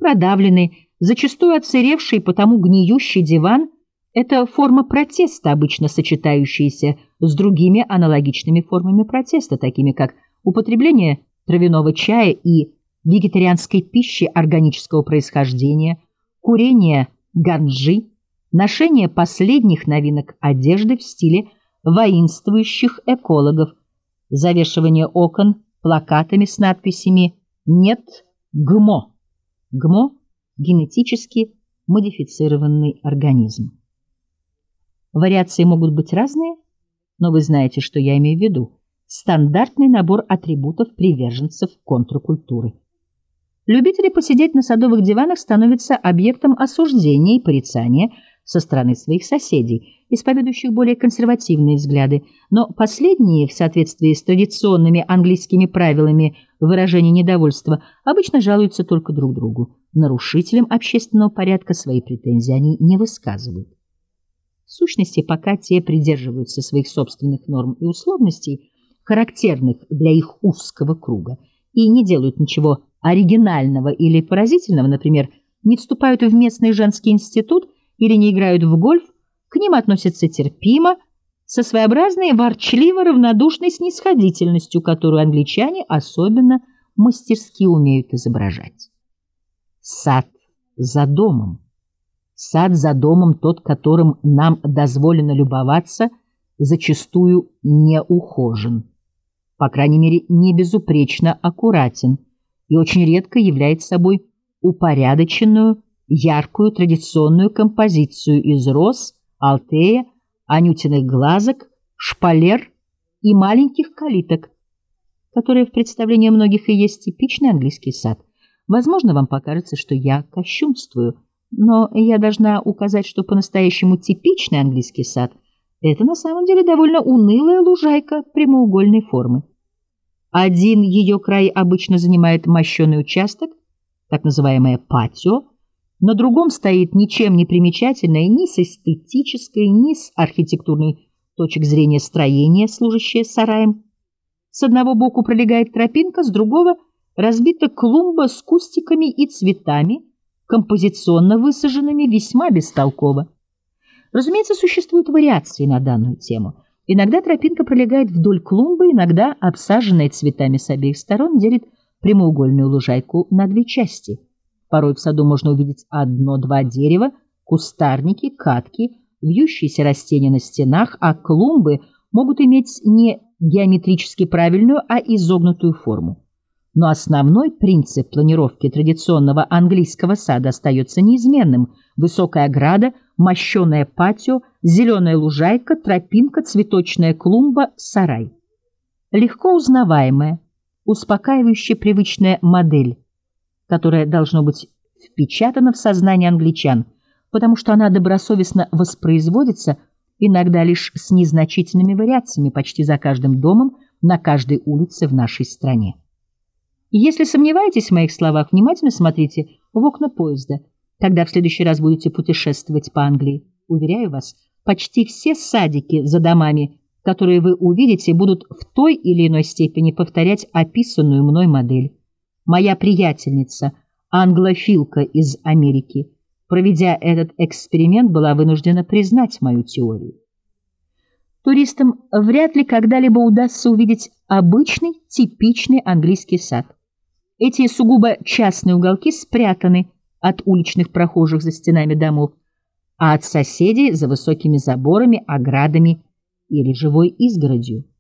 Продавленный, зачастую отсыревший и потому гниющий диван – это форма протеста, обычно сочетающаяся с другими аналогичными формами протеста, такими как употребление травяного чая и вегетарианской пищи органического происхождения, курение ганджи, ношение последних новинок одежды в стиле воинствующих экологов, завешивание окон плакатами с надписями «Нет ГМО». ГМО – генетически модифицированный организм. Вариации могут быть разные, но вы знаете, что я имею в виду. Стандартный набор атрибутов приверженцев контркультуры. Любители посидеть на садовых диванах становятся объектом осуждения и порицания со стороны своих соседей, исповедующих более консервативные взгляды, но последние, в соответствии с традиционными английскими правилами выражения недовольства, обычно жалуются только друг другу. Нарушителям общественного порядка свои претензии они не высказывают. В сущности, пока те придерживаются своих собственных норм и условностей, характерных для их узкого круга, и не делают ничего оригинального или поразительного, например, не вступают в местный женский институт или не играют в гольф, к ним относятся терпимо, со своеобразной ворчливо-равнодушной снисходительностью, которую англичане особенно мастерски умеют изображать. Сад за домом. Сад за домом, тот, которым нам дозволено любоваться, зачастую не ухожен, по крайней мере, не безупречно аккуратен и очень редко является собой упорядоченную, яркую традиционную композицию из роз, алтея, анютиных глазок, шпалер и маленьких калиток, которые в представлении многих и есть типичный английский сад. Возможно, вам покажется, что я кощунствую, но я должна указать, что по-настоящему типичный английский сад – это на самом деле довольно унылая лужайка прямоугольной формы. Один ее край обычно занимает мощеный участок, так называемое патио, на другом стоит ничем не примечательное ни с эстетической, ни с архитектурной точек зрения строение, служащее сараем. С одного боку пролегает тропинка, с другого разбита клумба с кустиками и цветами, композиционно высаженными весьма бестолково. Разумеется, существуют вариации на данную тему. Иногда тропинка пролегает вдоль клумбы, иногда, обсаженная цветами с обеих сторон, делит прямоугольную лужайку на две части. Порой в саду можно увидеть одно-два дерева, кустарники, катки, вьющиеся растения на стенах, а клумбы могут иметь не геометрически правильную, а изогнутую форму. Но основной принцип планировки традиционного английского сада остается неизменным. Высокая ограда, мощеное патио, зеленая лужайка, тропинка, цветочная клумба, сарай. Легко узнаваемая, успокаивающая привычная модель, которая должно быть впечатана в сознание англичан, потому что она добросовестно воспроизводится иногда лишь с незначительными вариациями почти за каждым домом на каждой улице в нашей стране. Если сомневаетесь в моих словах, внимательно смотрите в окна поезда, когда в следующий раз будете путешествовать по Англии. Уверяю вас, почти все садики за домами, которые вы увидите, будут в той или иной степени повторять описанную мной модель. Моя приятельница, англофилка из Америки, проведя этот эксперимент, была вынуждена признать мою теорию. Туристам вряд ли когда-либо удастся увидеть обычный, типичный английский сад. Эти сугубо частные уголки спрятаны от уличных прохожих за стенами домов, а от соседей за высокими заборами, оградами или живой изгородью.